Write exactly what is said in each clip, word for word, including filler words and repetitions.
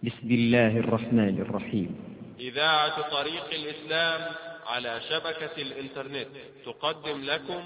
بسم الله الرحمن الرحيم. إذاعة طريق الإسلام على شبكة الإنترنت تقدم لكم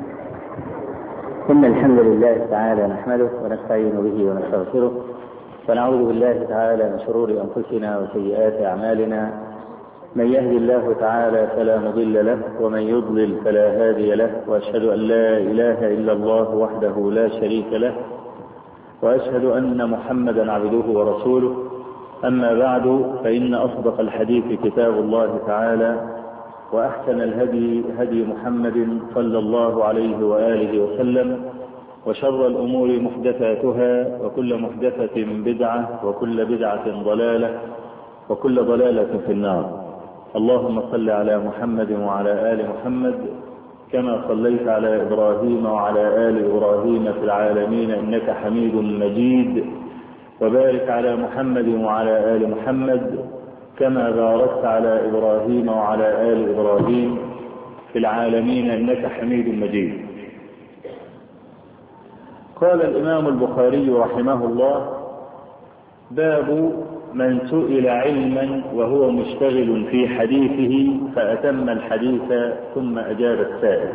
إن الحمد لله تعالى نحمده ونستعين به ونستغفره ونعوذ بالله تعالى من شرور أنفسنا وسيئات أعمالنا. من يهدي الله تعالى فلا مضل له ومن يضلل فلا هادي له، وأشهد أن لا إله إلا الله وحده لا شريك له، وأشهد أن محمدا عبده ورسوله. أما بعد، فإن أصدق الحديث كتاب الله تعالى، وأحسن الهدي هدي محمد صلى الله عليه وآله وسلم، وشر الأمور محدثاتها، وكل محدثة بدعة، وكل بدعة ضلالة، وكل ضلالة في النار. اللهم صل على محمد وعلى آل محمد كما صليت على إبراهيم وعلى آل إبراهيم في العالمين إنك حميد مجيد، وبارك على محمد وعلى آل محمد كما باركت على إبراهيم وعلى آل إبراهيم في العالمين إنك حميد مجيد. قال الإمام البخاري رحمه الله: باب من سئل علما وهو مشتغل في حديثه فأتم الحديث ثم أجاب السائل.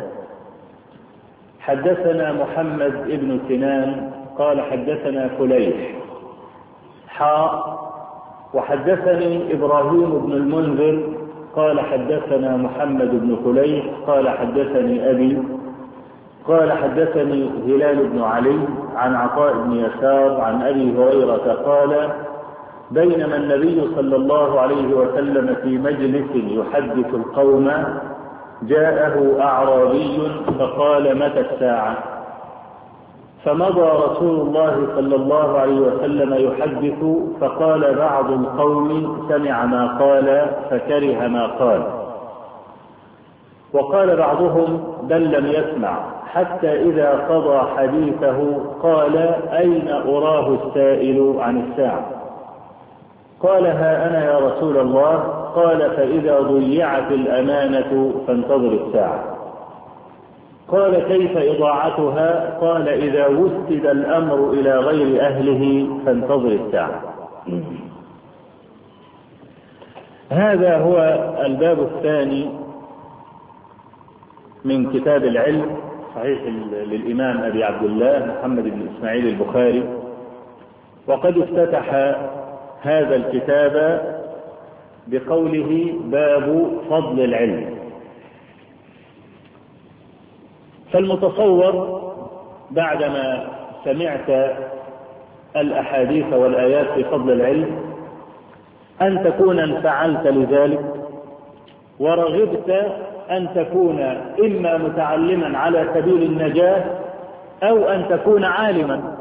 حدثنا محمد بن سنان قال حدثنا فليح حاء وحدثني إبراهيم بن المنذر قال حدثنا محمد بن فليح قال حدثني أبي قال حدثني هلال بن علي عن عطاء بن يسار عن أبي هريرة قال: بينما النبي صلى الله عليه وسلم في مجلس يحدث القوم جاءه أعرابي فقال: متى الساعة؟ فمضى رسول الله صلى الله عليه وسلم يحدث، فقال بعض القوم: سمع ما قال فكره ما قال، وقال بعضهم: بل لم يسمع، حتى إذا قضى حديثه قال: أين أراه السائل عن الساعة؟ قال: ها أنا يا رسول الله. قال: فإذا ضيعت الأمانة فانتظر الساعة. قال: كيف إضاعتها؟ قال: إذا وسد الأمر إلى غير أهله فانتظر الساعة. هذا هو الباب الثاني من كتاب العلم صحيح للإمام أبي عبد الله محمد بن إسماعيل البخاري، وقد افتتح هذا الكتاب بقوله: باب فضل العلم. فالمتصور بعدما سمعت الأحاديث والآيات في فضل العلم أن تكون انفعلت لذلك، ورغبت أن تكون إما متعلما على سبيل النجاة أو أن تكون عالما،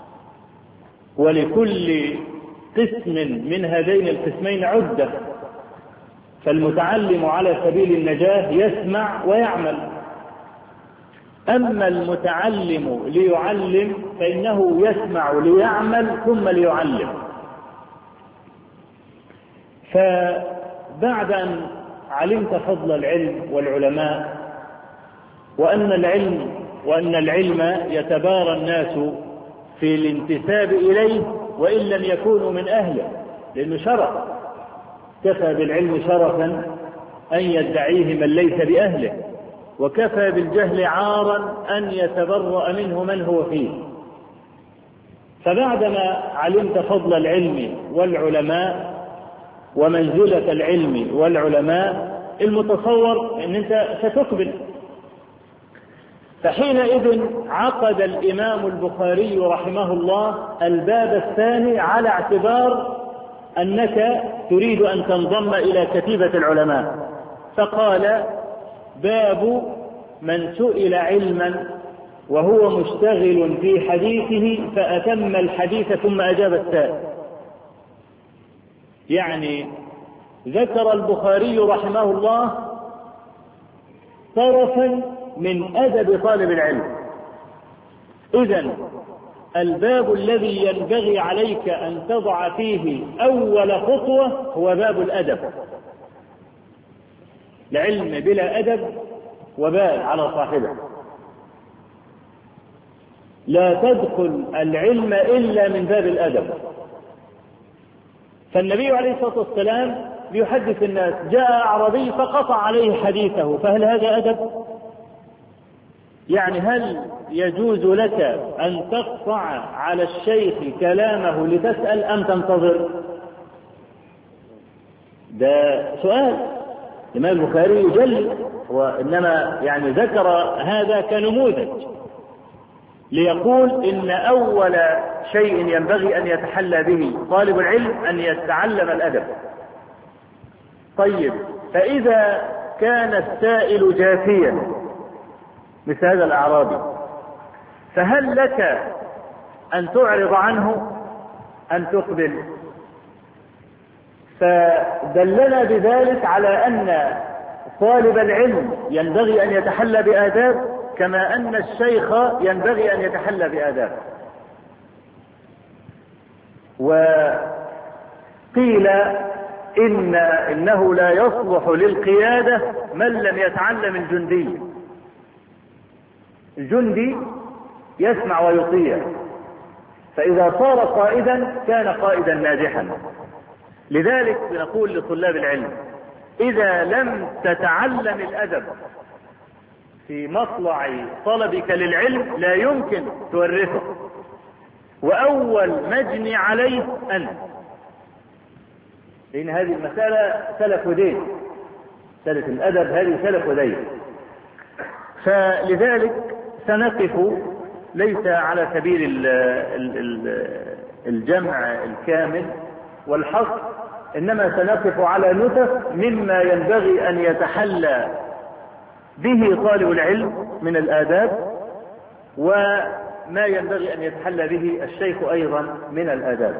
ولكل قسم من هذين القسمين عدة. فالمتعلم على سبيل النجاة يسمع ويعمل، أما المتعلم ليعلم فإنه يسمع ليعمل ثم ليعلم. فبعد أن علمت فضل العلم والعلماء، وأن العلم وأن العلم يتبارى الناس في الانتساب إليه وإن لم يكونوا من أهله، لأنه شرف، كفى بالعلم شرفا أن يدعيه من ليس بأهله، وكفى بالجهل عارا أن يتبرأ منه من هو فيه. فبعدما علمت فضل العلم والعلماء ومنزلة العلم والعلماء، المتصور أن أنت ستقبل. فحينئذ عقد الإمام البخاري رحمه الله الباب الثاني على اعتبار أنك تريد أن تنضم إلى كتيبة العلماء، فقال: باب من سئل علما وهو مشتغل في حديثه فأتم الحديث ثم أجاب السائل. يعني ذكر البخاري رحمه الله طرفا من أدب طالب العلم. إذن الباب الذي ينبغي عليك أن تضع فيه أول خطوة هو باب الأدب. العلم بلا أدب وبال على صاحبه. لا تدخل العلم إلا من باب الأدب. فالنبي عليه الصلاة والسلام يحدث الناس، جاء أعرابي فقطع عليه حديثه، فهل هذا أدب؟ يعني هل يجوز لك أن تقطع على الشيخ كلامه لتسأل أم تنتظر؟ ده سؤال. الإمام البخاري يجلي، وإنما يعني ذكر هذا كنموذج ليقول إن أول شيء ينبغي أن يتحلى به طالب العلم أن يتعلم الأدب. طيب، فإذا كان السائل جافيا مثل هذا الأعرابي، فهل لك أن تعرض عنه أن تقبل؟ فدلنا بذلك على أن طالب العلم ينبغي أن يتحلى بآداب، كما أن الشيخ ينبغي أن يتحلى بآداب. وقيل إن إنه لا يصلح للقيادة من لم يتعلم الجندي. الجندي يسمع ويطيع، فإذا صار قائدا كان قائدا ناجحا. لذلك بنقول لطلاب العلم: إذا لم تتعلم الأدب في مطلع طلبك للعلم لا يمكن تورثه، وأول مجني عليه أنت، لأن هذه المسألة سلف ودين، سلف الأدب هذه سلف ودين. فلذلك سنقف ليس على سبيل الجمع الكامل والحصر، إنما سنقف على نتف مما ينبغي أن يتحلى به طالب العلم من الآداب، وما ينبغي أن يتحلى به الشيخ أيضا من الآداب.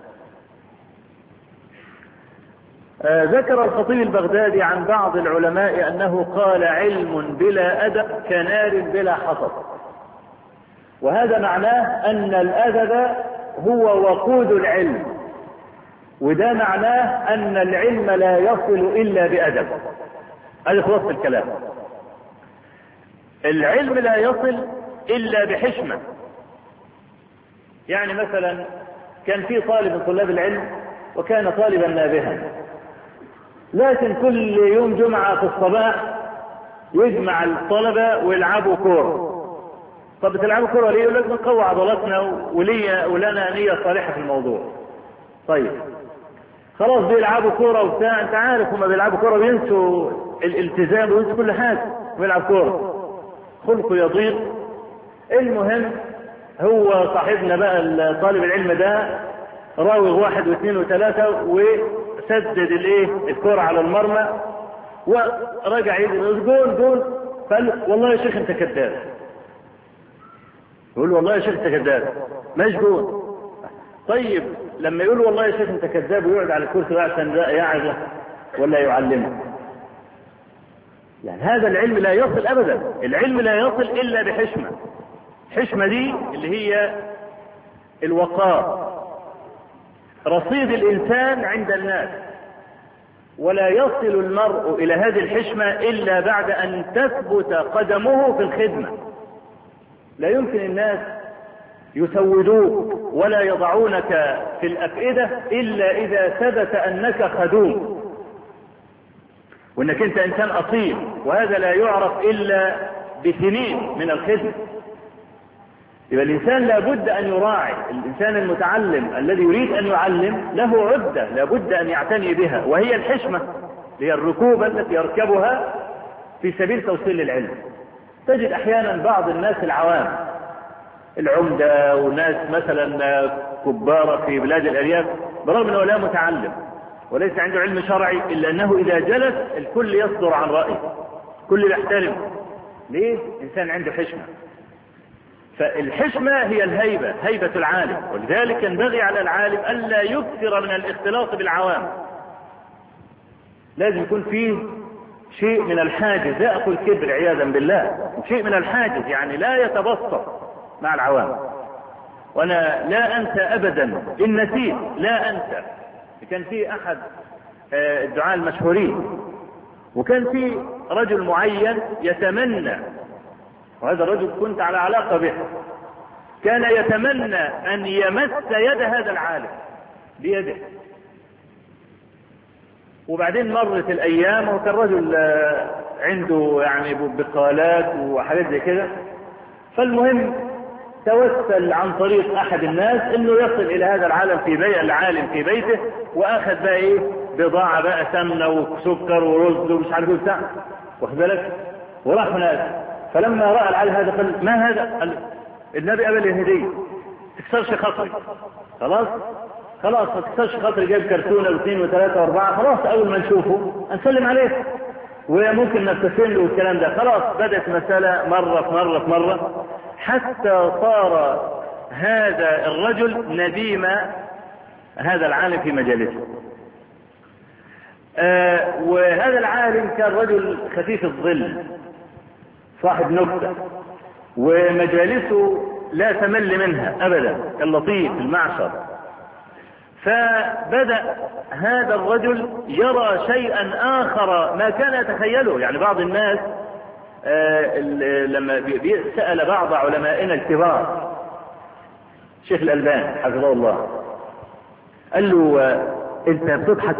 آه ذكر الخطيب البغدادي عن بعض العلماء أنه قال: علم بلا أدب كنار بلا حطب. وهذا معناه أن الأدب هو وقود العلم، وده معناه أن العلم لا يصل إلا بأدب. هذا خلاصة الكلام. العلم لا يصل إلا بحشمة. يعني مثلا كان في طالب من طلاب العلم وكان طالبا نابها، لكن كل يوم جمعة في الصباح يجمع الطلبة ويلعبوا كورة. طب بتلعبوا كورة ليه؟ يقول لك نقوي عضلاتنا ولي ولنا نية صالحة في الموضوع. طيب خلاص بيلعبوا كورة وبتاع، انت عارف هما بيلعبوا كورة بينسوا الالتزام وينسوا كل حاجة ويلعب كورة، خلقه يضيق. المهم هو صاحبنا بقى طالب العلم ده راوغ واحد واثنين وثلاثة وسدد الايه الكورة على المرمى، ورجع يقول جول جول، قال والله يا شيخ انت كذاب. يقول والله يا شيخ انت كذاب، مش جول. طيب لما يقول والله يا شيخ انت كذاب ويقعد على الكرسي عشان يعظه ولا يعلمه؟ يعني هذا العلم لا يصل ابدا. العلم لا يصل الا بحشمة. الحشمة دي اللي هي الوقار، رصيد الانسان عند الناس، ولا يصل المرء الى هذه الحشمة الا بعد ان تثبت قدمه في الخدمة. لا يمكن الناس يسودوك ولا يضعونك في الافئدة الا اذا ثبت انك خدوم وانك انت انسان اصيل، وهذا لا يعرف الا بسنين من الخدمة. يبقى الانسان لابد ان يراعي، الانسان المتعلم الذي يريد ان يعلم له عدة لابد ان يعتني بها، وهي الحشمة، هي الركوبة التي يركبها في سبيل توصيل العلم. تجد احيانا بعض الناس العوام العمدة وناس مثلا كبارة في بلاد الارياف، برغم انه لا متعلم وليس عنده علم شرعي، الا انه اذا جلس الكل يصدر عن رأيه، الكل يحترم. ليه؟ انسان عنده حشمة. فالحشمة هي الهيبة، هيبة العالم. ولذلك ينبغي على العالم ألا يكثر من الاختلاط بالعوام، لازم يكون فيه شيء من الحاجز، لا أقول كبر عياذا بالله، شيء من الحاجز، يعني لا يتبسط مع العوام. وأنا لا أنسى أبدا، إن نسيت لا أنسى، كان في أحد الدعاة المشهورين، وكان في رجل معين يتمنى، وهذا الرجل كنت على علاقة به، كان يتمنى أن يمس يد هذا العالم بيده، وبعدين مرت الأيام وكان رجل عنده يعني بقالات وحاجات زي كده. فالمهم توسل عن طريق أحد الناس إنه يصل إلى هذا العالم في بيت العالم في بيته، وأخذ بقى إيه بضاعة بقى سمنة وسكر ورز ومش عارف ايه بتاع، واخد بالك، وراح هناك. فلما رأى العالم هذا قال ما هذا؟ قال النبي قبل الهدية، تكسرش خاطري. خلاص خلاص ما تكسرش خاطري، جايب كرتونة واثنين وثلاثة واربعة، خلاص أول ما نشوفه نسلم عليه وممكن نبتسم له والكلام ده. خلاص بدأت مسألة مرة في مرة في مرة حتى صار هذا الرجل نديم هذا العالم في مجالسه. آه وهذا العالم كان رجل خفيف الظل صاحب نكتة، ومجالسه لا تمل منها أبدا، اللطيف المعشر. فبدأ هذا الرجل يرى شيئا آخر ما كان يتخيله. يعني بعض الناس آه لما سأل بعض علمائنا الكبار الشيخ الألباني حفظه الله، قال له آه انت بتضحك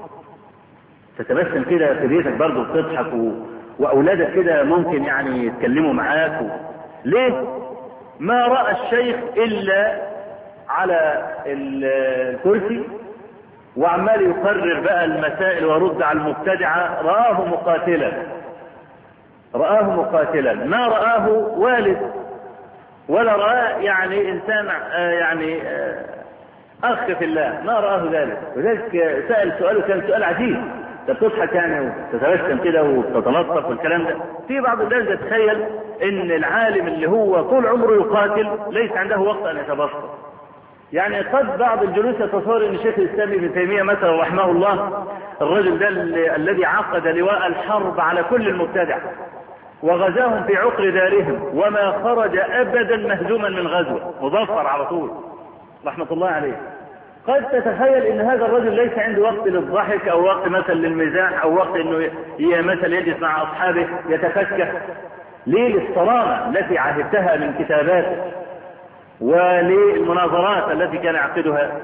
تتبسم كده في بيتك برضه بتضحك و... واولادك كده ممكن يعني يتكلموا معاك و... ليه؟ ما رأى الشيخ الا على الكرسي وعمال يقرر بقى المسائل ويرد على المبتدعة. رآه مقاتلا رآه مقاتلا ما رآه والد ولا رآه يعني انسان يعني اخ في الله، ما رآه ذلك. وذلك سأل سؤاله كان سؤال عجيب، انت بتضحك يعني وتتبسم كده وتتلطف والكلام ده. في بعض الناس يتخيل ان العالم اللي هو طول عمره يقاتل ليس عنده وقت ان يتبسط. يعني قد بعض الجلوس يتصور ان الشيخ الاسلامي ابن تيميه مثلا رحمه الله الرجل ده الذي عقد لواء الحرب على كل المبتدع وغزاهم في عقر دارهم وما خرج ابدا مهزوما من غزوه، مظفر على طول رحمه الله عليه. قد تتخيل ان هذا الرجل ليس عنده وقت للضحك او وقت مثلا للمزاح او وقت انه مثلا يجلس مع اصحابه يتفكه. ليه؟ للصرامه التي عهدتها من كتاباته وللمناظرات التي كان يعقدها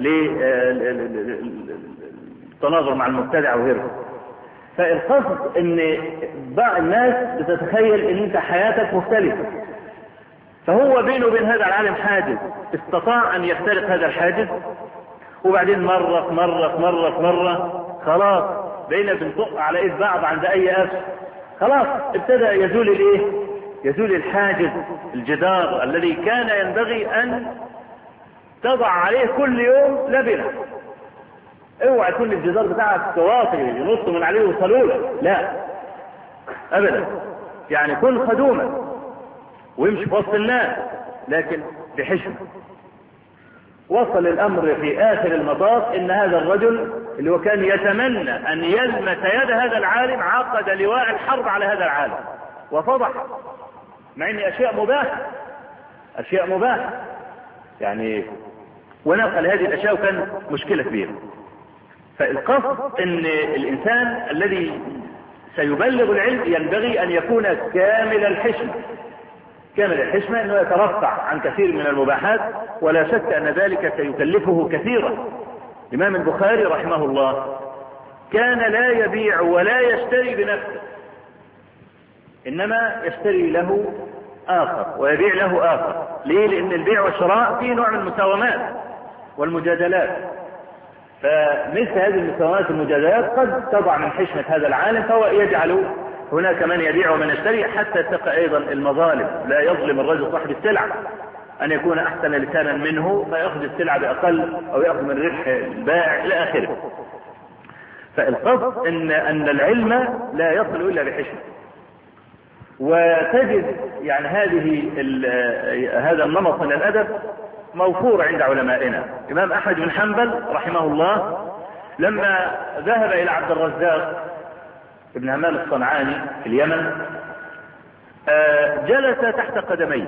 للتناظر مع المبتدع وغيره. فالقصد ان بعض الناس بتتخيل ان انت حياتك مختلفة، فهو بينه وبين هذا العالم حاجز، استطاع ان يخترق هذا الحاجز. وبعدين مرة في مرة في مرة في مرة خلاص بقينا بنطق على ايد بعض عند اي قفش، خلاص ابتدى يزول الايه؟ يزول الحاجز، الجدار الذي كان ينبغي ان تضع عليه كل يوم لبنة. اوعى يكون الجدار بتاعك كواطي ينطوا من عليه وصلوا له، لا ابدا. يعني كن خدوما ويمشي في وسط الناس لكن بحشمة. وصل الامر في اخر المطاف ان هذا الرجل اللي هو كان يتمنى ان يلمس يد هذا العالم عقد لواء الحرب على هذا العالم وفضح، مع ان اشياء مباحة اشياء مباحة يعني، ونقل هذه الاشياء وكان مشكلة كبيرة. فالقصد ان الانسان الذي سيبلغ العلم ينبغي ان يكون كامل الحشمة. كامل الحشمة انه يترفع عن كثير من المباحات، ولا شك ان ذلك سيكلفه كثيرا. الامام البخاري رحمه الله كان لا يبيع ولا يشتري بنفسه، انما يشتري له اخر ويبيع له اخر. ليه؟ لان البيع والشراء فيه نوع من المساومات والمجادلات. فمثل هذه المساومات والمجادلات قد تضع من حشمة هذا العالم، فهو يجعل هناك من يبيع ومن يشتري حتى تقع ايضا المظالم. لا يظلم الرجل صاحب السلعة ان يكون احسن لسانا منه فيأخذ السلعة باقل او يأخذ من ربح البائع الى اخره. فالقصد ان ان العلم لا يصل الا بحشمة. وتجد يعني هذه هذا النمط من الادب موفور عند علمائنا. الامام احمد بن حنبل رحمه الله لما ذهب الى عبد الرزاق ابن همام الصنعاني في اليمن جلس تحت قدميه،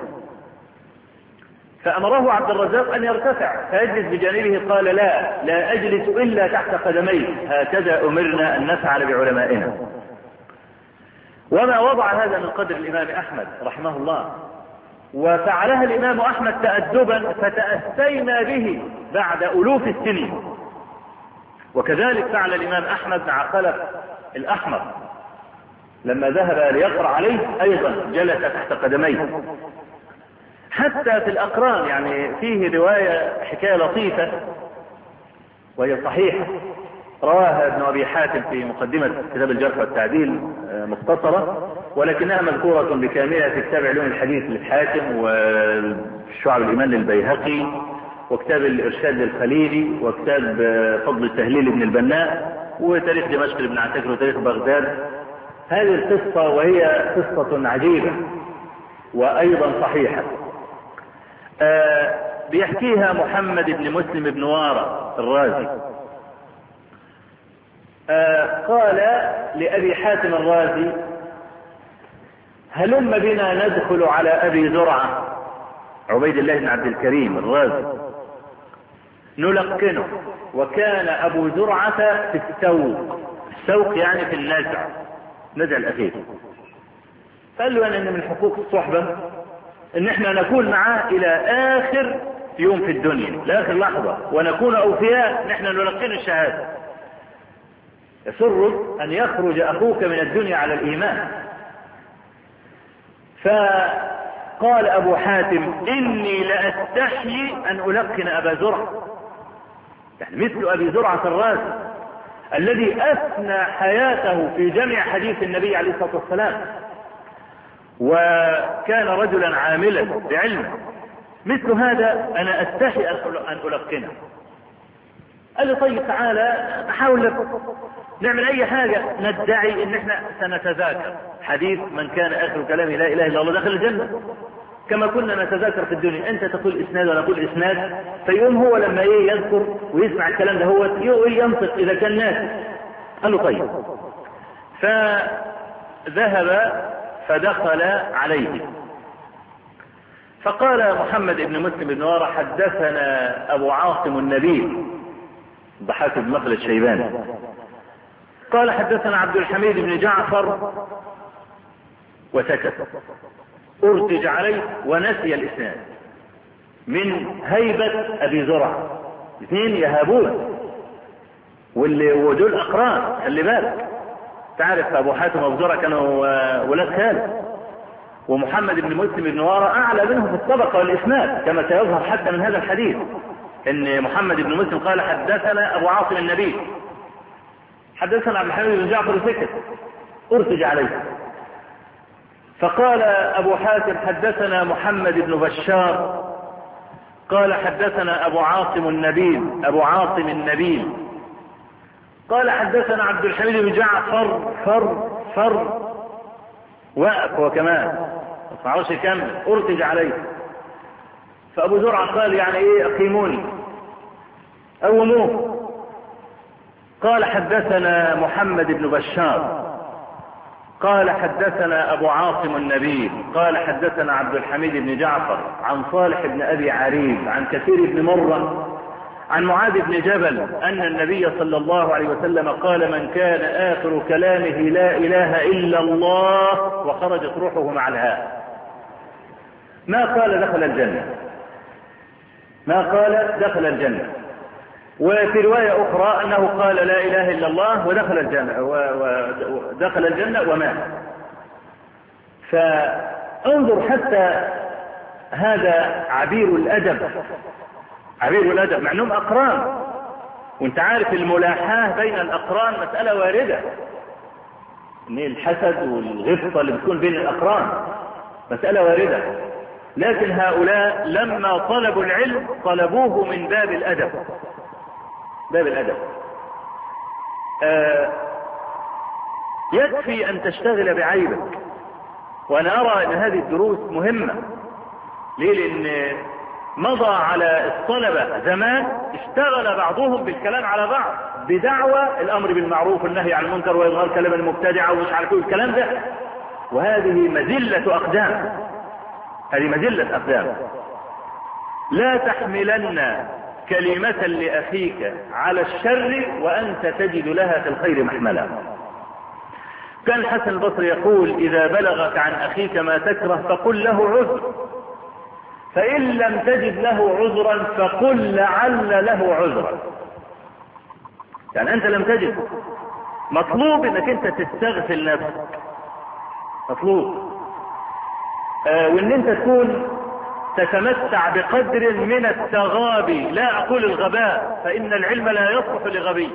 فامره عبد الرزاق ان يرتفع فيجلس بجانبه. قال لا لا اجلس الا تحت قدميه، هكذا امرنا ان نفعل بعلمائنا. وما وضع هذا من قدر الامام احمد رحمه الله، وفعلها الامام احمد تأدبا فتأسينا به بعد الوف السنين. وكذلك فعل الإمام أحمد مع خلف الأحمر لما ذهب ليقرأ عليه أيضا جلس تحت قدميه. حتى في الأقران يعني فيه رواية حكاية لطيفة وهي صحيحة رواها ابن أبي حاتم في مقدمة كتاب الجرح والتعديل مختصرة، ولكنها مذكورة بكاملها في كتاب علوم الحديث للحاكم وشعب الإيمان للبيهقي وكتاب الإرشاد للخليلي وكتاب فضل التهليل ابن البناء وتاريخ دمشق لابن عساكر وتاريخ بغداد. هذه القصة وهي قصة عجيبة وأيضا صحيحة آه بيحكيها محمد بن مسلم بن وارى الرازي. آه قال لأبي حاتم الرازي: هلم بنا ندخل على أبي زرعة عبيد الله بن عبد الكريم الرازي نلقنه. وكان أبو زرعة في السوق، السوق يعني في النزع، نزع الأخير. قال له أن من حقوق الصحبة ان احنا نكون معاه الى اخر يوم في الدنيا، لاخر لحظة، ونكون اوفياء نحن نلقن الشهادة. يسر ان يخرج اخوك من الدنيا على الايمان. فقال ابو حاتم: اني لاستحيي ان القن ابا زرعة، يعني مثل ابي زرعة الرازي الذي اثنى حياته في جمع حديث النبي عليه الصلاة والسلام وكان رجلا عاملا بعلمه، مثل هذا انا استحي ان القنه. قال لي: طيب تعالى نحاول نعمل اي حاجة ندعي ان احنا سنتذاكر حديث من كان اخر كلامه لا اله الا الله دخل الجنة، كما كنا نتذاكر في الدنيا، انت تقول اسناد وانا اقول اسناد، فيقوم هو لما ايه يذكر ويسمع الكلام ده هو ينطق اذا كان ناس. قال له: طيب. فذهب فدخل عليه فقال محمد بن مسلم بن وارى: حدثنا ابو عاصم النبيل ضحاك بن مخلد الشيباني قال حدثنا عبد الحميد بن جعفر، وسكت. ارتج عليه ونسي الاسناد من هيبة ابي زرعة. اثنين يهابون واللي ودول اقران، خلي بالك، تعرف ابو حاتم وابو زرعة كانوا ولاد خال، ومحمد بن مسلم بن وارى اعلى منهم في الطبقة والاسناد كما سيظهر حتى من هذا الحديث، ان محمد بن مسلم قال حدثنا ابو عاصم النبي، حدثنا عبد الحميد بن جعفر، سكت. ارتج عليه. فقال ابو حاتم: حدثنا محمد بن بشار قال حدثنا ابو عاصم النبيل ابو عاصم النبيل قال حدثنا عبد الحميد بن جعفر فر فر وقف وكمان ما تعرفش يكمل. ارتج عليه. فابو زرعة قال: يعني ايه اقيموني قوموه. قال: حدثنا محمد بن بشار قال حدثنا ابو عاصم النبيل قال حدثنا عبد الحميد بن جعفر عن صالح بن ابي عريب عن كثير بن مرة عن معاذ بن جبل ان النبي صلى الله عليه وسلم قال: من كان اخر كلامه لا اله الا الله وخرجت روحه مع الهاء ما قال دخل الجنة، ما قال دخل الجنة. وفي رواية اخرى انه قال لا اله الا الله ودخل الجنة ودخل الجنة ومات. فانظر حتى هذا عبير الادب، عبير الادب مع انهم اقران، وانت عارف الملاحاة بين الاقران مسألة واردة، ان الحسد والغفة اللي بتكون بين الاقران مسألة واردة، لكن هؤلاء لما طلبوا العلم طلبوه من باب الادب، باب الادب. آه يكفي ان تشتغل بعيبك، وانا ارى ان هذه الدروس مهمة. ليه؟ لان مضى على الطلبة زمان اشتغل بعضهم بالكلام على بعض بدعوى الامر بالمعروف والنهي عن المنكر واظهار كلام المبتدع ومش عارف ايه الكلام ده، وهذه مذلة اقدام، هذه مذلة اقدام. لا تحملن كلمة لأخيك على الشر وأنت تجد لها في الخير محملا. كان الحسن البصري يقول: إذا بلغك عن أخيك ما تكره فقل له عذر، فإن لم تجد له عذرا فقل لعل له عذرا. يعني انت لم تجد، مطلوب انك انت تستغفل نفسك، مطلوب آه وان انت تكون تتمتع بقدر من التغابي، لا اقول الغباء فان العلم لا يصلح لغبي،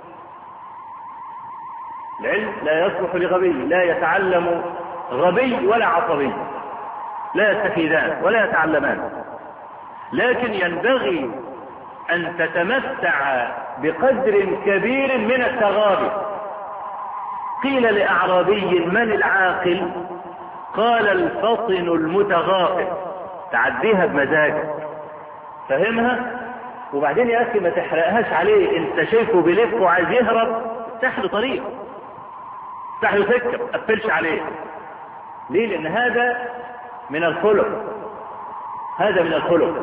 العلم لا يصلح لغبي، لا يتعلم غبي ولا عصبي، لا يستفيدان ولا يتعلمان، لكن ينبغي ان تتمتع بقدر كبير من التغابي. قيل لاعرابي من العاقل؟ قال الفطن المتغافل. تعديها بمزاجك، فهمها، وبعدين يا اخي ما تحرقهاش عليه، انت شايفه بيلف وعايز يهرب، افتح له طريق، افتح له سكه، ما تقفلش عليه. ليه؟ لان هذا من الخلق، هذا من الخلق.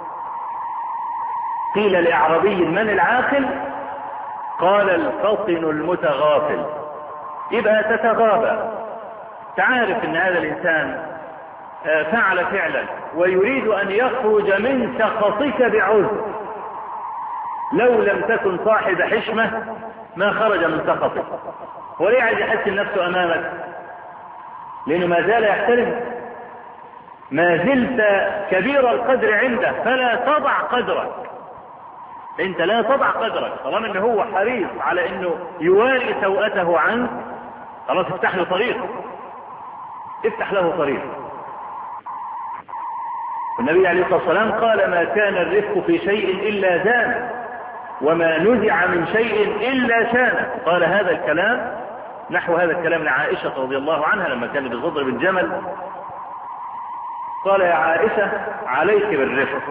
قيل لاعرابي من العاقل؟ قال الفطن المتغافل. يبقى تتغابى، تعرف ان هذا الانسان فعل فعلا ويريد ان يخرج من سخطك بعذر، لو لم تكن صاحب حشمة ما خرج من سخطك. وليه عايز يحسن نفسه امامك؟ لانه ما زال يحترم، ما زلت كبير القدر عنده، فلا تضع قدرك، انت لا تضع قدرك طالما انه هو حريص على انه يواري سوءته عنك. خلاص افتح له طريق، افتح له طريق. النبي عليه الصلاة والسلام قال ما كان الرفق في شيء إلا زانه، وما نزع من شيء إلا شانه. قال هذا الكلام، نحو هذا الكلام لعائشة رضي الله عنها لما كان بالضرب بالجمل. قال يا عائشة عليك بالرفق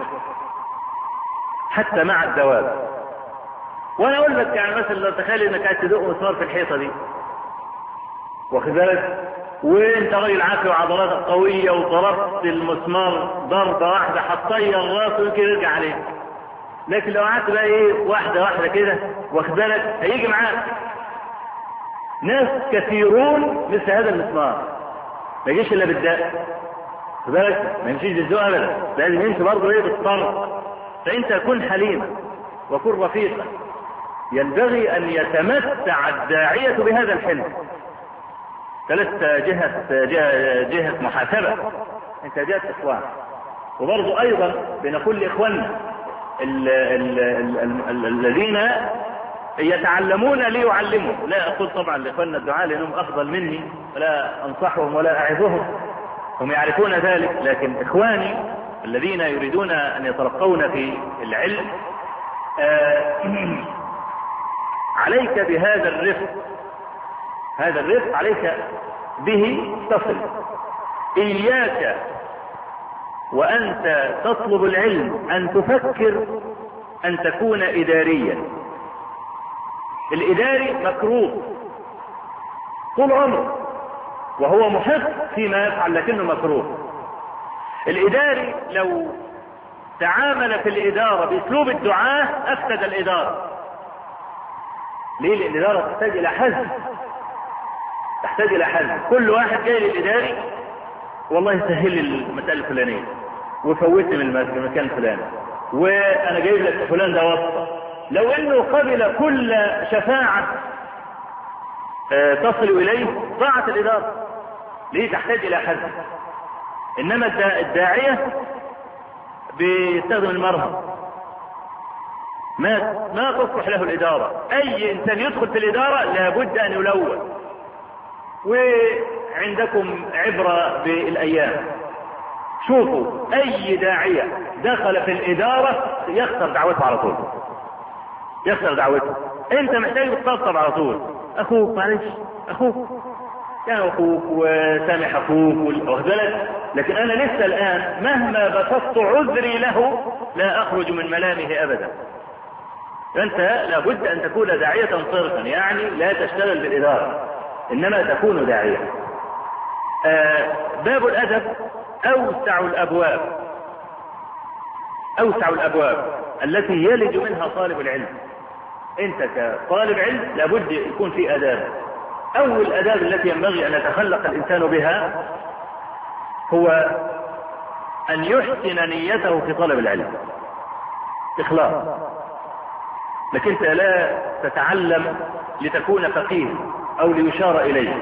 حتى مع الدواب. وانا اقول لك يعني مثلا تخيل انك قاعد تدق مسمار في الحيطة دي، واخد بالك، وانت راجل عافي وعضلاتك قوية وضربت المسمار ضربة واحدة هتطير راسه ويمكن يرجع عليك. لكن لو قعدت بقى ايه واحدة واحدة كده، واخد بالك، هيجي معاك. ناس كثيرون مثل هذا المسمار ما يجيش الا بالداء، واخد بالك، ما يمشيش بالذوق ابدا، لازم يمشي برضه ايه بالطرد. فانت كن حليما وكن رفيقا. ينبغي ان يتمتع الداعية بهذا الحلم. ثلاث جهة جهة, جهة محاسبة، انت جهة اخوان. وبرضو ايضا بنقول لاخواننا الذين يتعلمون ليعلموا، لا اقول طبعا لاخواننا الدعاء لانهم افضل مني ولا انصحهم ولا اعظهم، هم يعرفون ذلك، لكن اخواني الذين يريدون ان يترقون في العلم عليك بهذا الرفق، هذا الرفق عليك به تصل. إياك وأنت تطلب العلم أن تفكر أن تكون إداريا. الإداري مكروه طول عمره وهو محق فيما يفعل لكنه مكروه. الإداري لو تعامل في الإدارة بأسلوب الدعاة أفسد الإدارة. ليه؟ لأن الإدارة تحتاج إلى حزم، تحتاج إلى حزم. كل واحد جاي للإداري والله سهل لي المسألة الفلانية وفوتني من المكان الفلاني وأنا جايب لك فلان ده واسطة. لو إنه قبل كل شفاعة آه تصل إليه ضاعت الإدارة. ليه؟ تحتاج إلى حزم. إنما الداعية بيستخدم المرهم، ما ما تصلح له الإدارة. أي إنسان يدخل في الإدارة لابد أن يلون. وعندكم عبرة بالأيام، شوفوا أي داعية دخل في الإدارة يخسر دعوته على طول، يخسر دعوته. أنت محتاج تتصل على طول، أخوك معلش أخوك يعني أخوك وسامح أخوك وغزلت. لكن أنا لسه الآن مهما بسطت عذري له لا أخرج من ملامه أبدا. أنت لابد أن تكون داعية صرفا، يعني لا تشتغل بالإدارة إنما تكون داعية. آه باب الأدب أوسع الأبواب، أوسع الأبواب التي يلج منها طالب العلم. أنت كطالب علم لابد يكون في آداب. أول الآداب التي ينبغي أن يتخلق الإنسان بها هو أن يحسن نيته في طلب العلم، إخلاص. لكن انت لا تتعلم لتكون فقيه او ليشار اليك،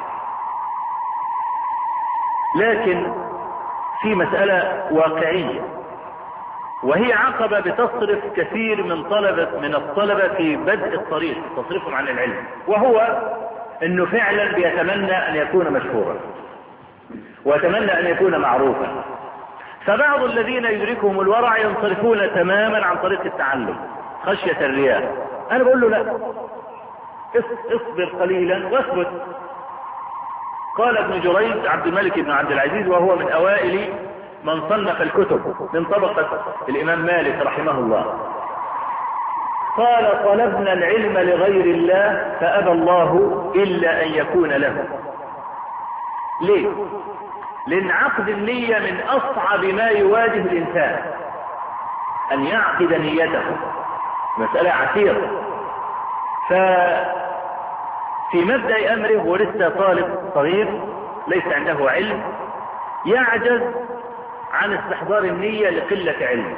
لكن في مسألة واقعية، وهي عقبة بتصرف كثير من طلبة من الطلبة في بدء الطريق، تصرفهم عن العلم، وهو انه فعلا بيتمنى ان يكون مشهورا ويتمنى ان يكون معروفا. فبعض الذين يدركهم الورع ينصرفون تماما عن طريق التعلم خشية الرياء. انا بقول له لا، اصبر قليلا واثبت. قال ابن جريج عبد الملك بن عبد العزيز، وهو من اوائل من صنف الكتب من طبقة الامام مالك رحمه الله، قال: طلبنا العلم لغير الله فابى الله الا ان يكون له. ليه؟ لان عقد النية من اصعب ما يواجه الانسان، ان يعقد نيته، مسألة عسيرة. ففي مبدأ امره ولسه طالب صغير ليس عنده علم، يعجز عن استحضار النية لقلة علم،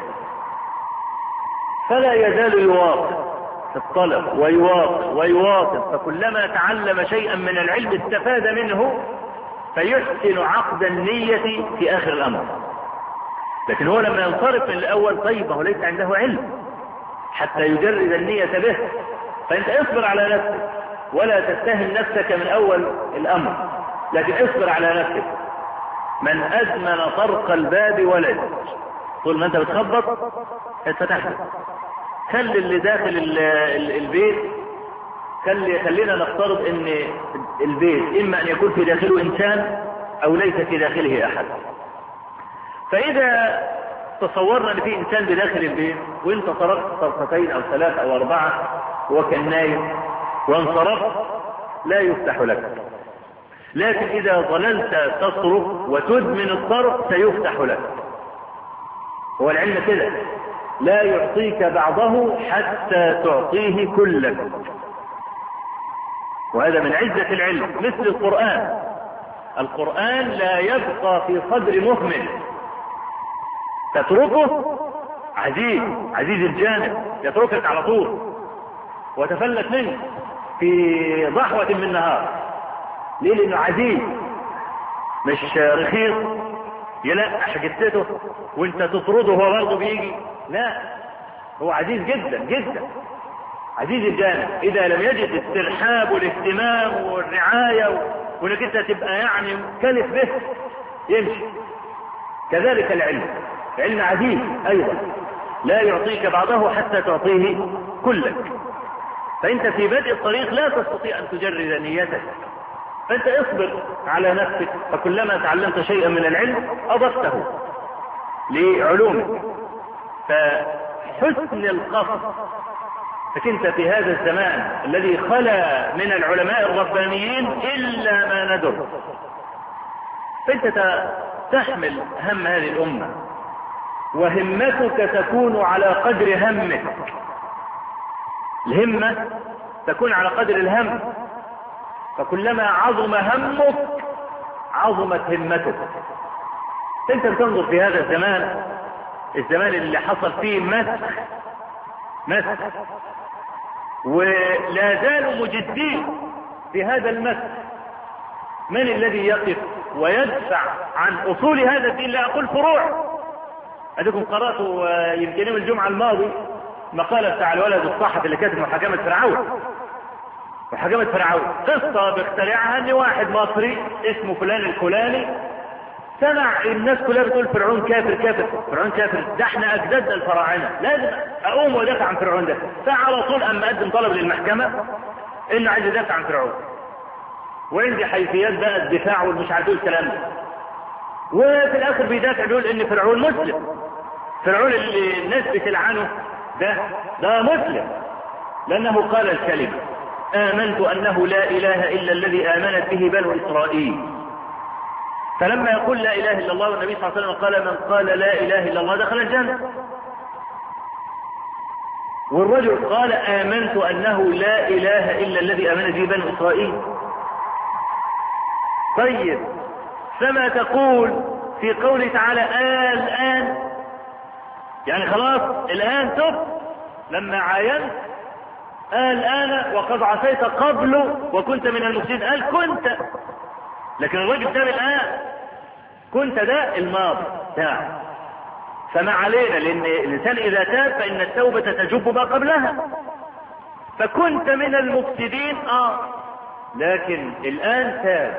فلا يزال يواصل في الطلب ويواصل ويواصل، فكلما تعلم شيئا من العلم استفاد منه فيحسن عقد النية في اخر الامر. لكن هو لما ينصرف من الاول، طيب هو ليس عنده علم حتى يجرد النية به. فانت اصبر على نفسك ولا تتهم نفسك من اول الامر، لكن اصبر على نفسك. من ادمن طرق الباب ولد، طول ما انت بتخبط اتفتح لك. خلي اللي داخل ال ال البيت، خلي خلينا نفترض ان البيت اما ان يكون في داخله انسان او ليس في داخله احد. فاذا تصورنا ان في انسان بداخل البيت وانت طرقت طرفتين او ثلاثة او اربعة وكان نايم وانصرفت، لا يفتح لك. لكن اذا ظللت تصرف وتدمن الطرق سيفتح لك. هو العلم كده، لا يعطيك بعضه حتى تعطيه كلك، وهذا من عزة العلم. مثل القرآن، القرآن لا يبقى في صدر مهمل، تتركه عزيز عزيز الجانب، يتركك على طول وتفلت منه في ضحوة من نهار. ليه؟ لأنه عزيز، مش رخيص يلقح جثته وانت تطرده هو برضه بيجي، لا، هو عزيز جدا جدا، عزيز الجانب. اذا لم يجد الترحاب والاهتمام والرعاية وانك انت تبقى يعني كلف به يمشي. كذلك العلم، العلم عزيز ايضا، لا يعطيك بعضه حتى تعطيه كلك. فانت في بدء الطريق لا تستطيع ان تجرد نيتك، فانت اصبر على نفسك، فكلما تعلمت شيئا من العلم اضفته لعلومك. فحسن القصد، فكنت في هذا الزمان الذي خلا من العلماء الربانيين الا ما ندر، فانت تحمل هم هذه الامة، وهمتك تكون على قدر همك. الهمة تكون على قدر الهم، فكلما عظم همك عظمت همتك. انت بتنظر في هذا الزمان، الزمان اللي حصل فيه مسخ مسخ، ولا زالوا مجدين في هذا المسخ. من الذي يقف ويدفع عن اصول هذا الدين؟ لا اقول فروع. اديكم قرأتوا يمكن يوم الجمعة الماضي مقالة بتاع الولد الصحفي اللي كاتب محاكمة فرعون. محاكمة فرعون قصة بيخترعها ان واحد مصري اسمه فلان الفلاني سمع الناس كلها بتقول فرعون كافر كافر فرعون كافر، ده احنا اجدادنا الفراعنة، لازم اقوم وادافع عن فرعون ده. فعلى طول اما قدم طلب للمحكمة انه عايز يدافع عن فرعون، وعندي حيثيات بقى الدفاع والمش عارف ايه الكلام ده. وفي الاخر بيدافع بيقول ان فرعون مسلم، فرعون اللي الناس بتلعنه ده ده مسلم، لانه قال الكلمة آمنت أنه لا إله إلا الذي آمنت به بنو إسرائيل. فلما يقول لا إله إلا الله، والنبي صلى الله عليه وسلم قال من قال لا إله إلا الله دخل الجنة، والرجل قال آمنت أنه لا إله إلا الذي آمنت به بنو إسرائيل. طيب فما تقول في قوله تعالى آه الآن؟ يعني خلاص الآن تب لما عاينت قال انا وقد عصيت قبله وكنت من المفسدين، قال كنت، لكن الراجل ده الان كنت ده الماضي بتاعه. فما علينا، لان الانسان اذا تاب فان التوبة تجب ما قبلها. فكنت من المفسدين اه لكن الان تاب.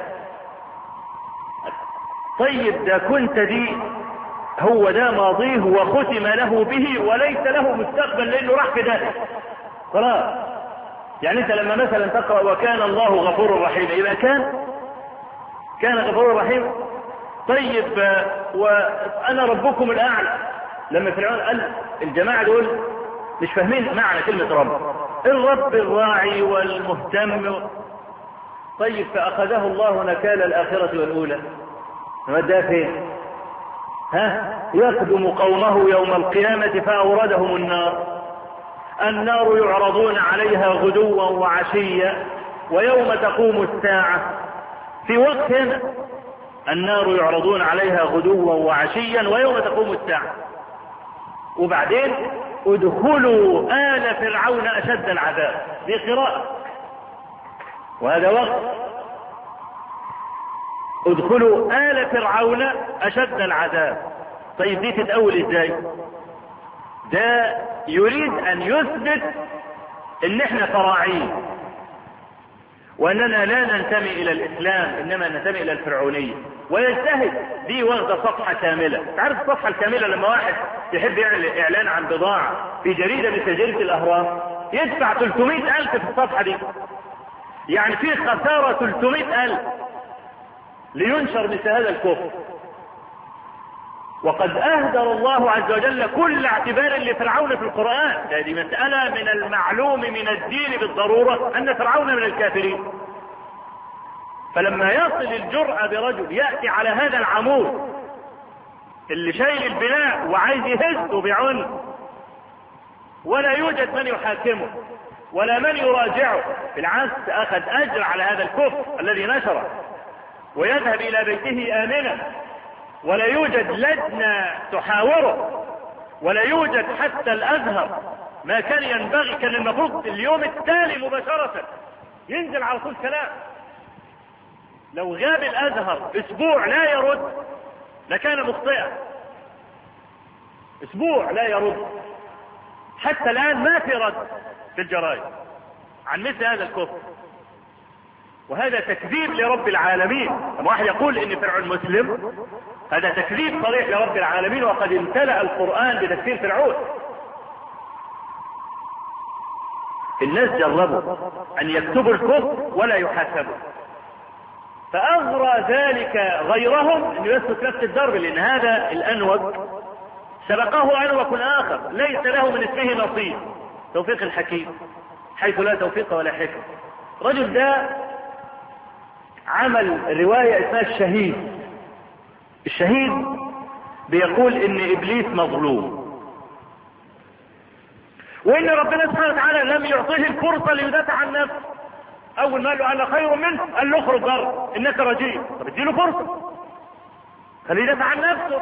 طيب ده كنت دي هو ده ماضيه وختم له به وليس له مستقبل لانه راح في ده خلاص. يعني انت لما مثلا تقرأ وكان الله غفور رحيم يبقى كان كان غفور رحيم. طيب وانا ربكم الاعلى، لما فرعون قال الجماعة دول مش فاهمين معنى كلمة رب، الرب الراعي والمهتم. طيب فاخذه الله نكال الاخرة والاولى، ده فين؟ ها يقدم قومه يوم القيامة فاوردهم النار. النار يعرضون عليها غدوا وعشيا ويوم تقوم الساعة. في وقت هنا النار يعرضون عليها غدوا وعشيا ويوم تقوم الساعة. وبعدين ادخلوا آل فرعون أشد العذاب، دي قراءة وهذا وقت. ادخلوا آل فرعون أشد العذاب. طيب دي تتأول ازاي؟ ده يريد ان يثبت ان احنا فراعين واننا لا ننتمي الى الاسلام انما ننتمي الى الفرعونية، ويجتهد. دي واخدة صفحة كاملة. تعرف الصفحة الكاملة لما واحد يحب يعمل اعلان عن بضاعة في جريدة من جريدة الاهرام يدفع ثلاثمائة الف في الصفحة دي، يعني في خسارة ثلاثمائة الف لينشر مثل هذا الكفر. وقد اهدر الله عز وجل كل اعتبار لفرعون في القرآن. هذه مسألة من المعلوم من الدين بالضرورة ان فرعون من الكافرين. فلما يصل الجرأة برجل يأتي على هذا العمود اللي شايل البناء وعايز يهزه بعنف ولا يوجد من يحاكمه ولا من يراجعه، بالعكس اخذ اجر على هذا الكفر الذي نشره، ويذهب الى بيته امنا ولا يوجد لجنة تحاوره ولا يوجد حتى الازهر. ما كان ينبغي، كان المفروض اليوم التالي مباشرة ينزل على طول كلام. لو غاب الازهر اسبوع لا يرد لكان مخطئا. اسبوع لا يرد، حتى الان ما في رد في الجرائد عن مثل هذا الكفر. وهذا تكذيب لرب العالمين. لما واحد يقول ان فرعون مسلم هذا تكذيب صريح لرب العالمين، وقد امتلأ القرآن بتكفير فرعون. الناس جربوا ان يكتبوا الكفر ولا يحاسبوا، فاغرى ذلك غيرهم ان يسلك نفس الدرب، لان هذا الانوك سبقه انوك اخر ليس له من اسمه نصيب. توفيق الحكيم حيث لا توفيق ولا حكم. الرجل ده عمل رواية اسمها الشهيد. الشهيد بيقول ان ابليس مظلوم وان ربنا سبحانه وتعالى لم يعطيه الفرصة ليدافع عن نفسه. اول ما قال له انا خير منه قال له اخرج بره انك رجيم. طب اديله فرصة خليه يدافع عن نفسه.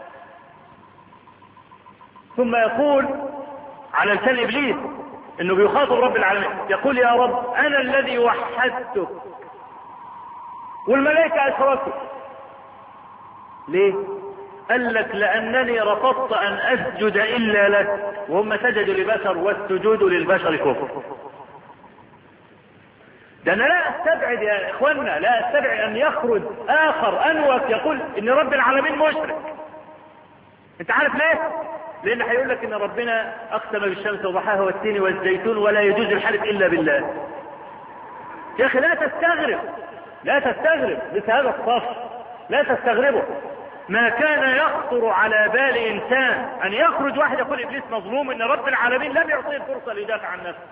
ثم يقول على لسان ابليس انه بيخاطب رب العالمين يقول يا رب انا الذي وحدتك والملائكة اشركوا. ليه؟ قال لك لانني رفضت ان اسجد الا لك وهم سجدوا لبشر والسجود للبشر كفر. ده انا لا استبعد يا اخوانا، لا استبعد ان يخرج اخر انوك يقول ان رب العالمين مشرك. انت عارف ليه؟ لان هيقول لك ان ربنا اقسم بالشمس وضحاها والتين والزيتون ولا يجوز الحلف الا بالله. يا اخي لا تستغرب، لا تستغرب مثل هذا الصف، لا تستغربه. ما كان يخطر على بال انسان ان يخرج واحد يقول ابليس مظلوم ان رب العالمين لم يعطيه الفرصه ليدافع عن نفسه.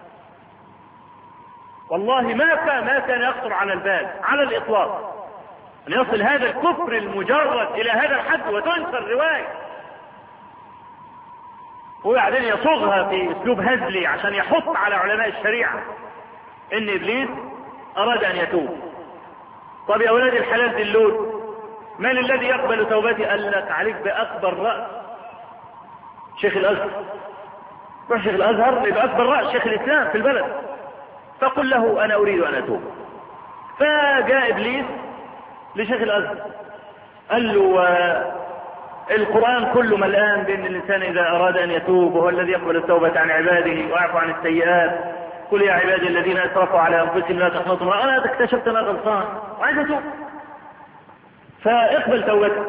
والله ما كان ما كان يخطر على البال على الاطلاق ان يصل هذا الكفر المجرد الى هذا الحد وتنشر روايه. وبعدين يصوغها في اسلوب هزلي عشان يحط على علماء الشريعه ان ابليس اراد ان يتوب. طب يا اولاد الحلال دلون من الذي يقبل توبتي؟ قال لك عليك باكبر راس شيخ الازهر. روح شيخ الازهر يبقى اكبر راس شيخ الاسلام في البلد. فقل له أنا أريد أن أتوب. فجاء إبليس لشيخ الأزهر قال له القرآن كله ملآن بأن الإنسان إذا أراد أن يتوب وهو الذي يقبل التوبة عن عباده ويعفو عن السيئات، قل يا عبادي الذين أسرفوا على أنفسهم لا تقنطوا، أنا اكتشفت أنا غلطان وعايز أتوب فاقبل توبتك.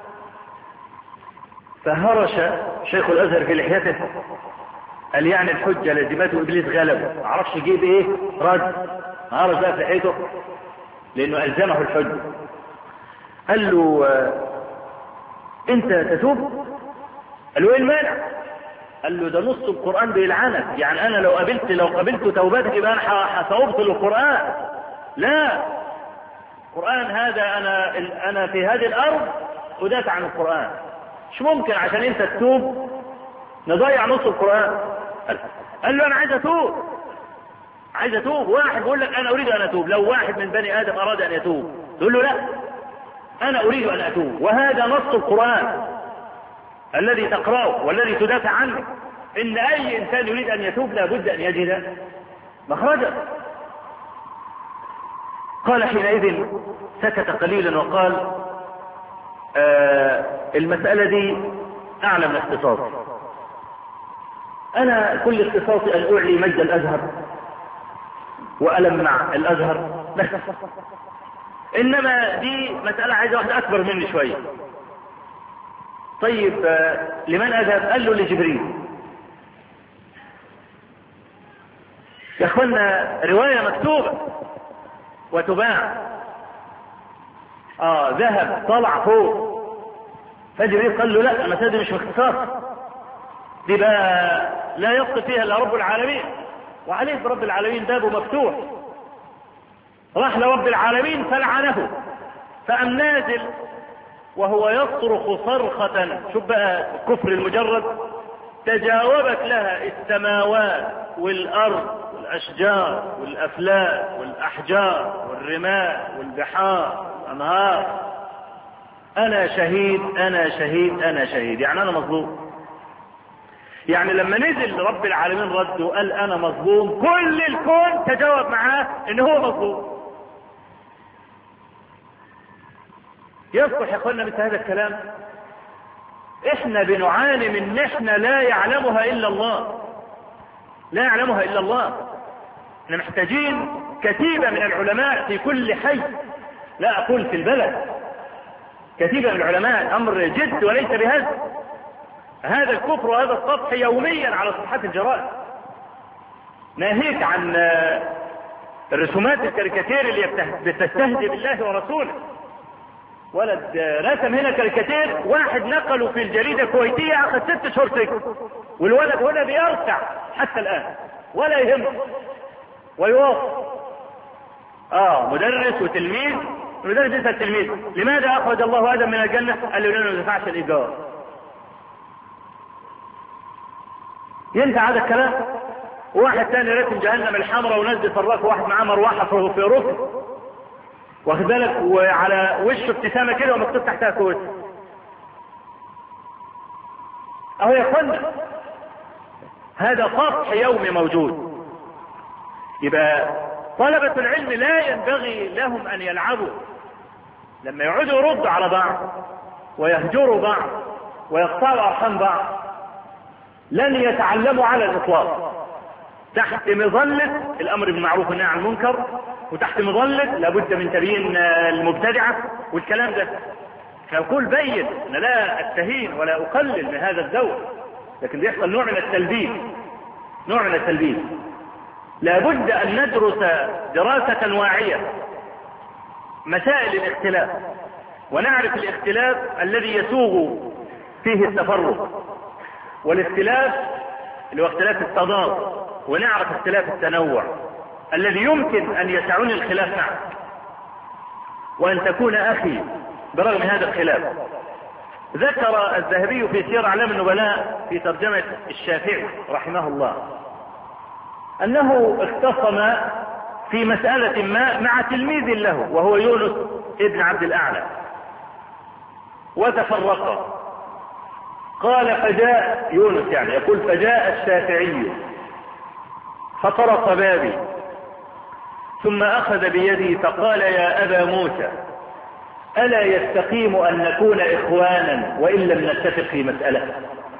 فهرش شيخ الأزهر في لحيته قال يعني الحجة لزمته إبليس غلبه، ما عرفش يجيب إيه رد، هرش بقى في لحيته لأنه ألزمه الحجة. قال له أنت تتوب؟ قال له إيه المانع؟ قال له ده نص القرآن بيلعنك، يعني أنا لو قبلت لو قبلت توبتك يبقى أنا سأبطل القرآن. لا، القرآن هذا أنا أنا في هذه الأرض أدافع عن القرآن، مش ممكن عشان أنت تتوب نضيع نص القرآن. قال له أنا عايز أتوب، عايز أتوب. واحد بيقول لك أنا أريد أن أتوب، لو واحد من بني آدم أراد أن يتوب تقول له لا أنا أريد أن أتوب، وهذا نص القرآن الذي تقرأه والذي تدافع عنه، إن أي إنسان يريد أن يتوب لابد أن يجد مخرجا. قال حينئذ سكت قليلا وقال آه المسألة دي أعلى من اختصاص، أنا كل اختصاصي أن أعلي مجد الأزهر وألمع الأزهر بس، إنما دي مسألة عايزة واحد أكبر مني شوية. طيب آه لمن أذهب؟ قال له لجبريل. يا أخوانا رواية مكتوبة وتباع، اه ذهب طلع فوق، فجبريل قال له لا المسألة دي مش باختصاص، دي بقى لا يبقى فيها الا رب العالمين، وعليه برب العالمين بابه مفتوح. راح لرب العالمين فلعنه، فقام نازل وهو يصرخ صرخة، شوف بقى الكفر المجرد، تجاوبت لها السماوات والأرض والأشجار والأفلاك والأحجار والرمال والبحار والأنهار، أنا شهيد أنا شهيد أنا شهيد، يعني أنا مظلوم. يعني لما نزل رب العالمين رد وقال أنا مظلوم، كل الكون تجاوب معاه إن هو مظلوم. يصلح يا أخوانا مثل هذا الكلام؟ إحنا بنعاني من نحن لا يعلمها إلا الله، لا يعلمها إلا الله. احنا محتاجين كتيبة من العلماء في كل حي، لا أقول في البلد، كتيبة من العلماء، أمر جد وليس بهذا. هذا الكفر وهذا السطح يوميا على صفحات الجرائد، ناهيك عن الرسومات الكاريكاتير اللي بتستهزئ بالله ورسوله. ولد رسم هنا كاريكاتير، واحد نقله في الجريدة الكويتية أخذ ست شهور سجن، والولد هنا بيرتع حتى الآن ولا يهمه ويوافق. اه مدرس وتلميذ، المدرس يسأل التلميذ لماذا أخرج الله آدم من الجنة؟ قال له لأنه ما دفعش الإيجار. ينفع هذا الكلام؟ وواحد ثاني رسم جهنم الحمراء ونزل فراك واحد معاه مروحة في ركن، واخد بالك، وعلى وشه ابتسامة كده ومكتوب تحتها كويس. اهو يا اخوانا هذا سطح يومي موجود. يبقى طلبة العلم لا ينبغي لهم ان يلعبوا، لما يقعدوا يردوا على بعض ويهجروا بعض ويقطعوا ارحام بعض لن يتعلموا على الاطلاق، تحت مظلة الامر بالمعروف والنهي عن المنكر، وتحت مظلة لابد من تبيين المبتدعة والكلام ده. فأقول بين أنا لا أستهين ولا أقلل من هذا الدور، لكن بيحصل نوع من التلبيس، نوع من التلبيس. لابد أن ندرس دراسة واعية مسائل الاختلاف، ونعرف الاختلاف الذي يسوغ فيه التفرق، والاختلاف اللي هو اختلاف التضاد، ونعرف اختلاف التنوع الذي يمكن أن يسعني الخلاف معك وأن تكون أخي برغم هذا الخلاف. ذكر الذهبي في سير أعلام النبلاء في ترجمة الشافعي رحمه الله أنه اختصم في مسألة ما مع تلميذ له وهو يونس ابن عبد الأعلى، وتفرقا. قال فجاء يونس، يعني يقول فجاء الشافعي فطرق بابي ثم أخذ بيدي فقال يا أبا موسى ألا يستقيم أن نكون إخوانا وإن لم نتفق في مسألة؟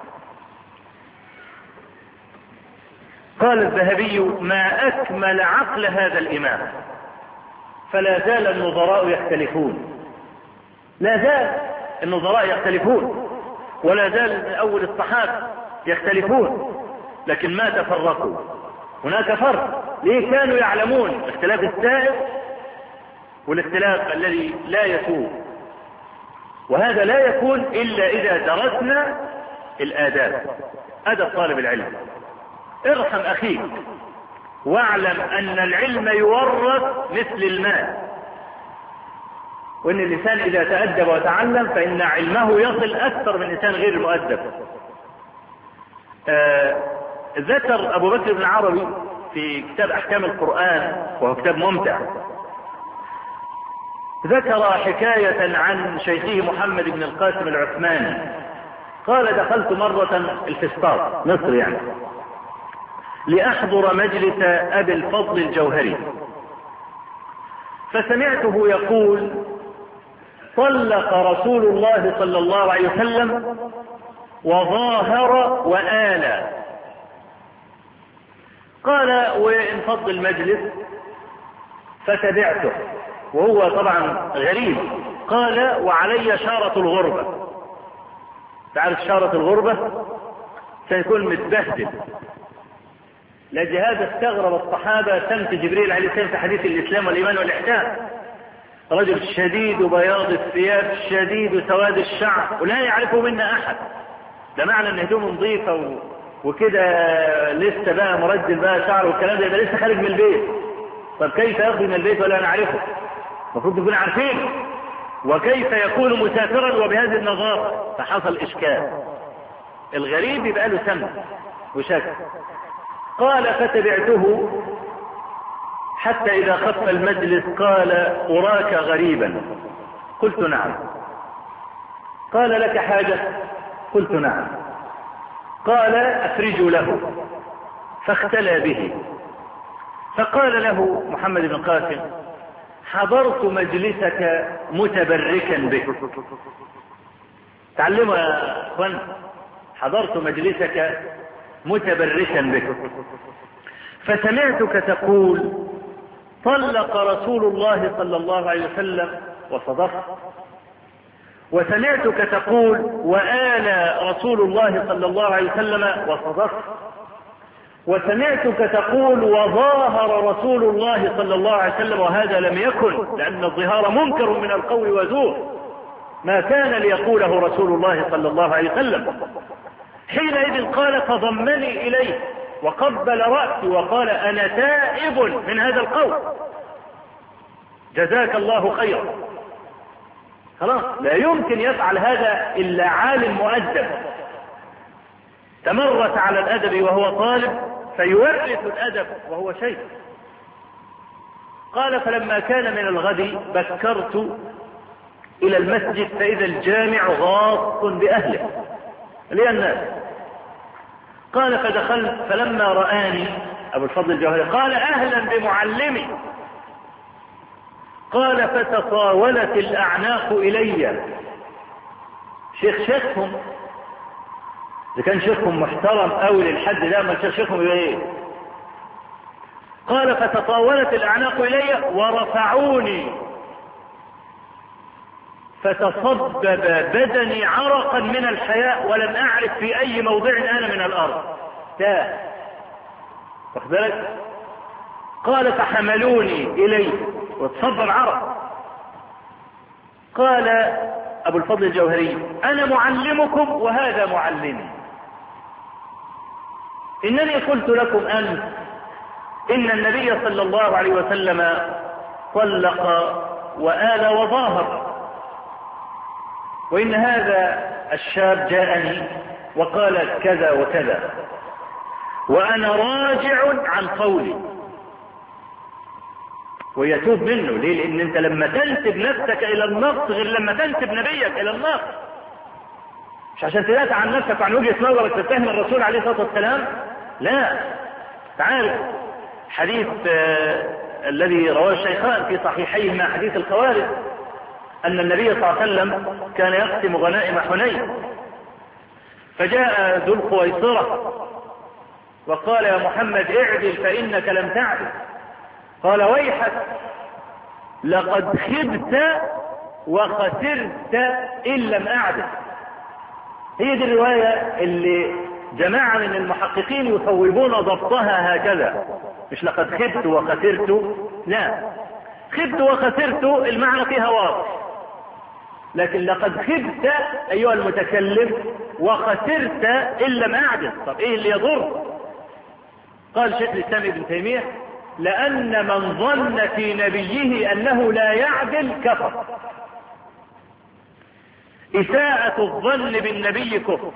قال الذهبي ما أكمل عقل هذا الإمام، فلا زال النظراء يختلفون، لا زال النظراء يختلفون، ولا زال من أول الصحابة يختلفون، لكن ما تفرقوا. هناك فرق، ليه؟ كانوا يعلمون الاختلاف السائغ والاختلاف الذي لا يسوء، وهذا لا يكون إلا إذا درسنا الآداب، أدب طالب العلم. ارحم أخيك واعلم أن العلم يورث مثل المال، وأن الإنسان إذا تأدب وتعلم فإن علمه يصل أكثر من الإنسان غير المؤدب. آه ذكر أبو بكر بن العربي في كتاب أحكام القرآن، وهو كتاب ممتع، ذكر حكاية عن شيخه محمد بن القاسم العثماني. قال دخلت مرة الفسطاط مصر يعني لأحضر مجلس أبي الفضل الجوهري، فسمعته يقول طلق رسول الله صلى الله عليه وسلم وظاهر وآلى. قال وانفض المجلس فتبعته، وهو طبعا غريب. قال وعلي شارة الغربة، تعرف شارة الغربة؟ سيكون متبهدل. لهذا استغرب الصحابة سمت جبريل عليه السلام في حديث الإسلام والإيمان والإحسان، رجل شديد بياض الثياب شديد سواد الشعر ولا يعرفه منا أحد، ده معنى ان هدومه نظيفة وكده لسه بقى مرجل بقى شعره والكلام ده، يبقى لسه خارج من البيت. طب كيف يخرج من البيت ولا نعرفه؟ المفروض نكون عارفين. وكيف يكون مسافرا وبهذه النظافة؟ فحصل إشكال. الغريب يبقى له سمع وشك. قال فتبعته حتى إذا خف المجلس قال أراك غريبا. قلت نعم. قال لك حاجة؟ قلت نعم. قال أفرجوا له، فاختلى به. فقال له محمد بن قاسم حضرت مجلسك متبركا بك. تعلموا يا اخوان، حضرت مجلسك متبركا بك، فسمعتك تقول طلق رسول الله صلى الله عليه وسلم وصدقت، وسمعتك تقول وآلى رسول الله صلى الله عليه وسلم وصدقت، وسمعتك تقول وظاهر رسول الله صلى الله عليه وسلم، وهذا لم يكن، لأن الظهار منكر من القول وزور، ما كان ليقوله رسول الله صلى الله عليه وسلم. حينئذ قال فضمني إليه وقبل رأسي وقال أنا تائب من هذا القول، جزاك الله خيرا. خلاص، لا يمكن يفعل هذا إلا عالم مؤدب تمرس على الأدب وهو طالب فيورث الأدب وهو شيخ. قال فلما كان من الغد بكرت إلى المسجد فإذا الجامع غاص بأهله لي الناس. قال فدخلت فلما رآني أبو الفضل الجوهري قال أهلا بمعلمي. قال فتطاولت الأعناق إلي. شيخ شيخهم، إذا كان شيخهم محترم أوي للحد ده، ما شيخهم يبقى إيه؟ قال فتطاولت الأعناق إلي ورفعوني فتصبب بدني عرقا من الحياء ولم أعرف في أي موضع أنا من الأرض. تاه، واخد بالك؟ قال فحملوني إليه وتصبب عرق. قال أبو الفضل الجوهري أنا معلمكم وهذا معلمي. إنني قلت لكم أمس إن النبي صلى الله عليه وسلم طلق وآل وظاهر، وإن هذا الشاب جاءني وقال كذا وكذا وأنا راجع عن قولي، ويتوب منه. ليه؟ لأن أنت لما تنسب نفسك إلى النص غير لما تنسب نبيك إلى النص. مش عشان تدافع عن نفسك وعن وجهة نظرك تتهم الرسول عليه الصلاة والسلام، لا. تعال حديث الذي رواه الشيخان في صحيحيهما حديث الخوارج أن النبي صلى الله عليه وسلم كان يقسم غنائم حنين، فجاء ذو الخويصرة وقال يا محمد اعدل فإنك لم تعدل. قال ويحك لقد خبت وخسرت إن لم أعدل. هي دي الرواية اللي جماعة من المحققين يصوبون ضبطها هكذا، مش لقد خبت وخسرت، لا، خبت وخسرت المعنى فيها واضح، لكن لقد خبت أيها المتكلم وخسرت إن لم أعدل. طب إيه اللي يضر؟ قال شيخ الإسلام ابن تيمية لأن من ظن في نبيه أنه لا يعدل كفر. إساءة الظن بالنبي كفر،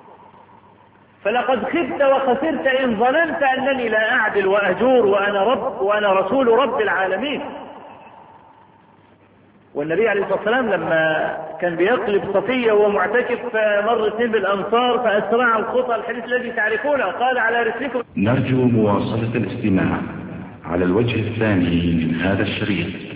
فلقد خبت وخسرت إن ظننت أنني لا أعدل وأجور وأنا رب وأنا رسول رب العالمين. والنبي عليه الصلاة والسلام لما كان بيقلب صفية وهو معتكف فمر اثنين بالأنصار فأسرع الخطى، الحديث الذي تعرفونه، قال على رسلكم. نرجو مواصلة الاستماع على الوجه الثاني من هذا الشريط.